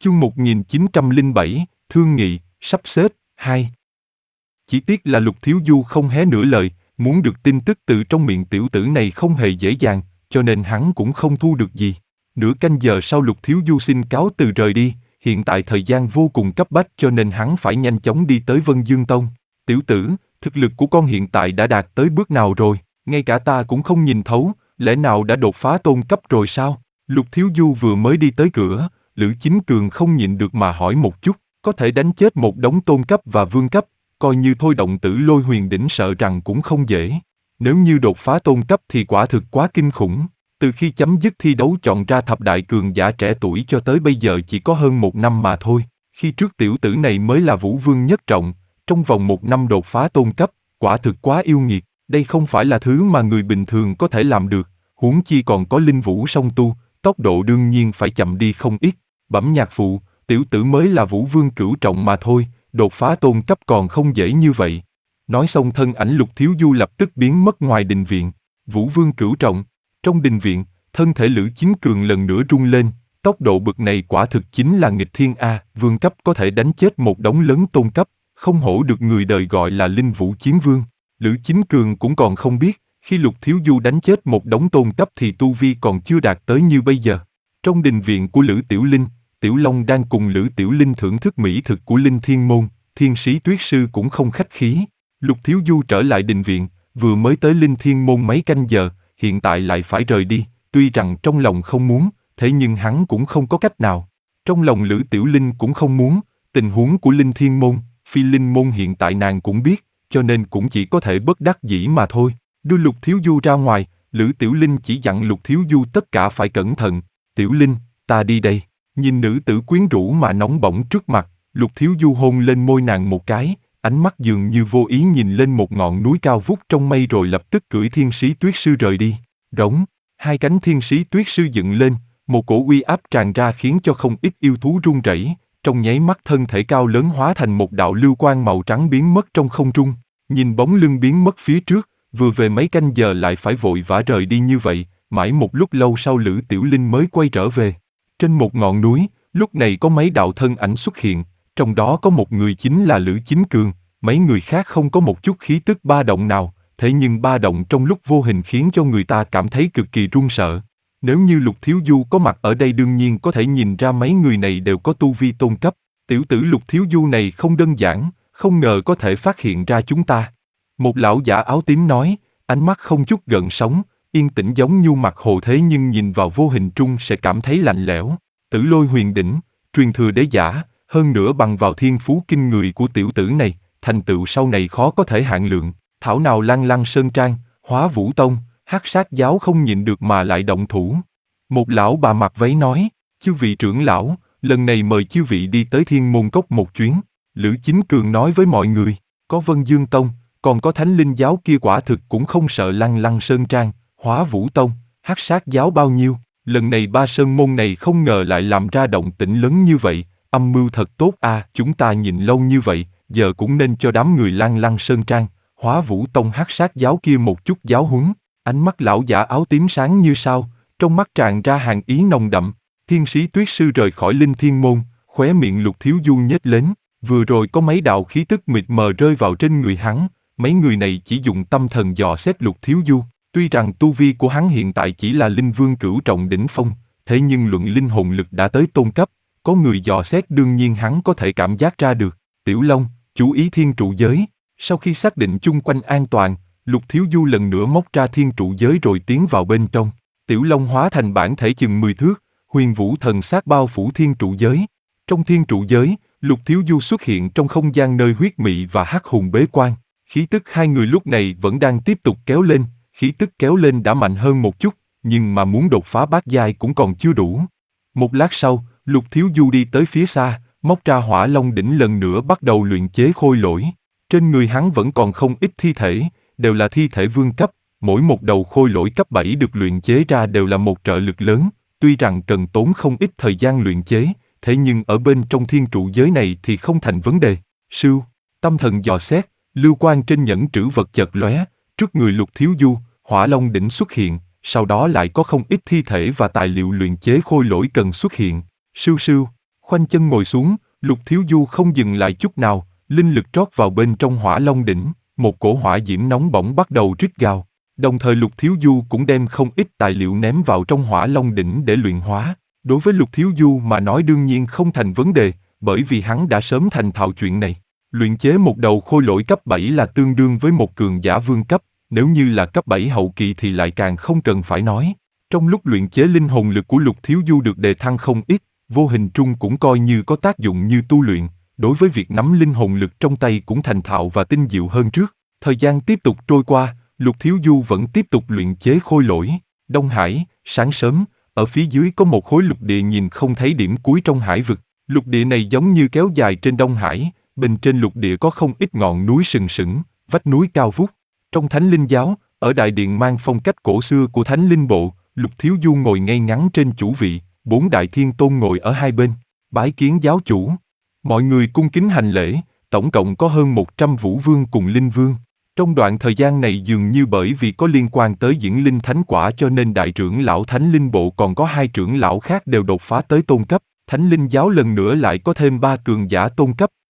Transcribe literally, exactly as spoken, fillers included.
Chương một nghìn chín trăm lẻ bảy, Thương nghị, sắp xếp, hai. Chỉ tiếc là Lục Thiếu Du không hé nửa lời, muốn được tin tức từ trong miệng tiểu tử này không hề dễ dàng, cho nên hắn cũng không thu được gì. Nửa canh giờ sau Lục Thiếu Du xin cáo từ rời đi, hiện tại thời gian vô cùng cấp bách cho nên hắn phải nhanh chóng đi tới Vân Dương Tông. Tiểu tử, thực lực của con hiện tại đã đạt tới bước nào rồi, ngay cả ta cũng không nhìn thấu, lẽ nào đã đột phá tôn cấp rồi sao? Lục Thiếu Du vừa mới đi tới cửa, Lữ Chính Cường không nhịn được mà hỏi một chút, có thể đánh chết một đống tôn cấp và vương cấp, coi như thôi động tử lôi huyền đỉnh sợ rằng cũng không dễ. Nếu như đột phá tôn cấp thì quả thực quá kinh khủng. Từ khi chấm dứt thi đấu chọn ra thập đại cường giả trẻ tuổi cho tới bây giờ chỉ có hơn một năm mà thôi. Khi trước tiểu tử này mới là vũ vương nhất trọng, trong vòng một năm đột phá tôn cấp, quả thực quá yêu nghiệt. Đây không phải là thứ mà người bình thường có thể làm được, huống chi còn có linh vũ song tu, tốc độ đương nhiên phải chậm đi không ít. Bẩm nhạc phụ, tiểu tử mới là vũ vương cửu trọng mà thôi, đột phá tôn cấp còn không dễ như vậy. Nói xong thân ảnh Lục Thiếu Du lập tức biến mất ngoài đình viện. Vũ vương cửu trọng. Trong đình viện, thân thể Lữ Chính Cường lần nữa rung lên, tốc độ bực này quả thực chính là nghịch thiên a, vương cấp có thể đánh chết một đống lớn tôn cấp, không hổ được người đời gọi là linh vũ chiến vương. Lữ Chính Cường cũng còn không biết, khi Lục Thiếu Du đánh chết một đống tôn cấp thì tu vi còn chưa đạt tới như bây giờ. Trong đình viện của Lữ Tiểu Linh, Tiểu Long đang cùng Lữ Tiểu Linh thưởng thức mỹ thực của Linh Thiên Môn, Thiên Sĩ Tuyết Sư cũng không khách khí. Lục Thiếu Du trở lại đình viện, vừa mới tới Linh Thiên Môn mấy canh giờ, hiện tại lại phải rời đi, tuy rằng trong lòng không muốn, thế nhưng hắn cũng không có cách nào. Trong lòng Lữ Tiểu Linh cũng không muốn, tình huống của Linh Thiên Môn, Phi Linh Môn hiện tại nàng cũng biết, cho nên cũng chỉ có thể bất đắc dĩ mà thôi. Đưa Lục Thiếu Du ra ngoài, Lữ Tiểu Linh chỉ dặn Lục Thiếu Du tất cả phải cẩn thận. Tiểu Linh, ta đi đây. Nhìn nữ tử quyến rũ mà nóng bỏng trước mặt, Lục Thiếu Du hôn lên môi nàng một cái, ánh mắt dường như vô ý nhìn lên một ngọn núi cao vút trong mây rồi lập tức cưỡi Thiên Sĩ Tuyết Sư rời đi. Rống, hai cánh Thiên Sĩ Tuyết Sư dựng lên, một cổ uy áp tràn ra khiến cho không ít yêu thú run rẩy. Trong nháy mắt thân thể cao lớn hóa thành một đạo lưu quang màu trắng biến mất trong không trung. Nhìn bóng lưng biến mất phía trước, vừa về mấy canh giờ lại phải vội vã rời đi như vậy, mãi một lúc lâu sau Lữ Tiểu Linh mới quay trở về. Trên một ngọn núi, lúc này có mấy đạo thân ảnh xuất hiện, trong đó có một người chính là Lữ Chính Cường, mấy người khác không có một chút khí tức ba động nào, thế nhưng ba động trong lúc vô hình khiến cho người ta cảm thấy cực kỳ run sợ. Nếu như Lục Thiếu Du có mặt ở đây đương nhiên có thể nhìn ra mấy người này đều có tu vi tôn cấp, tiểu tử Lục Thiếu Du này không đơn giản, không ngờ có thể phát hiện ra chúng ta. Một lão giả áo tím nói, ánh mắt không chút gợn sóng, yên tĩnh giống như mặt hồ thế nhưng nhìn vào vô hình trung sẽ cảm thấy lạnh lẽo. Tử lôi huyền đỉnh, truyền thừa đế giả, hơn nữa bằng vào thiên phú kinh người của tiểu tử này, thành tựu sau này khó có thể hạn lượng. Thảo nào Lăng Lăng Sơn Trang, Hóa Vũ Tông, Hắc Sát Giáo không nhịn được mà lại động thủ. Một lão bà mặc váy nói, chư vị trưởng lão, lần này mời chư vị đi tới Thiên Môn Cốc một chuyến. Lữ Chính Cường nói với mọi người, có Vân Dương Tông, còn có Thánh Linh Giáo kia quả thực cũng không sợ Lăng Lăng Sơn Trang, Hóa Vũ Tông, Hắc Sát Giáo bao nhiêu. Lần này ba sơn môn này không ngờ lại làm ra động tĩnh lớn như vậy, âm mưu thật tốt a, à, chúng ta nhìn lâu như vậy, giờ cũng nên cho đám người Lăng Lăng Sơn Trang, Hóa Vũ Tông Hắc Sát Giáo kia một chút giáo huấn. Ánh mắt lão giả áo tím sáng như sao, trong mắt tràn ra hàng ý nồng đậm. Thiên Sĩ Tuyết Sư rời khỏi Linh Thiên Môn, khóe miệng Lục Thiếu Du nhếch lên, vừa rồi có mấy đạo khí tức mịt mờ rơi vào trên người hắn, mấy người này chỉ dùng tâm thần dò xét Lục Thiếu Du. Tuy rằng tu vi của hắn hiện tại chỉ là linh vương cửu trọng đỉnh phong, thế nhưng luận linh hồn lực đã tới tôn cấp, có người dò xét đương nhiên hắn có thể cảm giác ra được. Tiểu Long, chú ý thiên trụ giới. Sau khi xác định chung quanh an toàn, Lục Thiếu Du lần nữa móc ra thiên trụ giới rồi tiến vào bên trong. Tiểu Long hóa thành bản thể chừng mười thước, huyền vũ thần sát bao phủ thiên trụ giới. Trong thiên trụ giới, Lục Thiếu Du xuất hiện trong không gian nơi huyết mị và hắc hùng bế quan. Khí tức hai người lúc này vẫn đang tiếp tục kéo lên, khí tức kéo lên đã mạnh hơn một chút, nhưng mà muốn đột phá bát giai cũng còn chưa đủ. Một lát sau, Lục Thiếu Du đi tới phía xa, móc ra Hỏa Long đỉnh lần nữa bắt đầu luyện chế khôi lỗi. Trên người hắn vẫn còn không ít thi thể, đều là thi thể vương cấp, mỗi một đầu khôi lỗi cấp bảy được luyện chế ra đều là một trợ lực lớn, tuy rằng cần tốn không ít thời gian luyện chế, thế nhưng ở bên trong thiên trụ giới này thì không thành vấn đề. Sưu, tâm thần dò xét, lưu quang trên nhẫn trữ vật chợt lóe, trước người Lục Thiếu Du, Hỏa Long đỉnh xuất hiện, sau đó lại có không ít thi thể và tài liệu luyện chế khôi lỗi cần xuất hiện. Sưu sưu, Khoanh chân ngồi xuống, Lục Thiếu Du không dừng lại chút nào, linh lực trót vào bên trong Hỏa Long đỉnh, một cổ hỏa diễm nóng bỏng bắt đầu rít gào. Đồng thời Lục Thiếu Du cũng đem không ít tài liệu ném vào trong Hỏa Long đỉnh để luyện hóa. Đối với Lục Thiếu Du mà nói đương nhiên không thành vấn đề, bởi vì hắn đã sớm thành thạo chuyện này. Luyện chế một đầu khôi lỗi cấp bảy là tương đương với một cường giả vương cấp, nếu như là cấp bảy hậu kỳ thì lại càng không cần phải nói. Trong lúc luyện chế linh hồn lực của Lục Thiếu Du được đề thăng không ít, vô hình trung cũng coi như có tác dụng như tu luyện, đối với việc nắm linh hồn lực trong tay cũng thành thạo và tinh diệu hơn trước. Thời gian tiếp tục trôi qua, Lục Thiếu Du vẫn tiếp tục luyện chế khôi lỗi. Đông Hải, sáng sớm, ở phía dưới có một khối lục địa nhìn không thấy điểm cuối trong hải vực. Lục địa này giống như kéo dài trên Đông Hải, bên trên lục địa có không ít ngọn núi sừng sững, vách núi cao vút. Trong Thánh Linh Giáo, ở đại điện mang phong cách cổ xưa của Thánh Linh Bộ, Lục Thiếu Du ngồi ngay ngắn trên chủ vị, bốn đại thiên tôn ngồi ở hai bên, bái kiến giáo chủ. Mọi người cung kính hành lễ, tổng cộng có hơn một trăm vũ vương cùng linh vương. Trong đoạn thời gian này dường như bởi vì có liên quan tới diễn linh thánh quả cho nên đại trưởng lão Thánh Linh Bộ còn có hai trưởng lão khác đều đột phá tới tôn cấp. Thánh Linh Giáo lần nữa lại có thêm ba cường giả tôn cấp,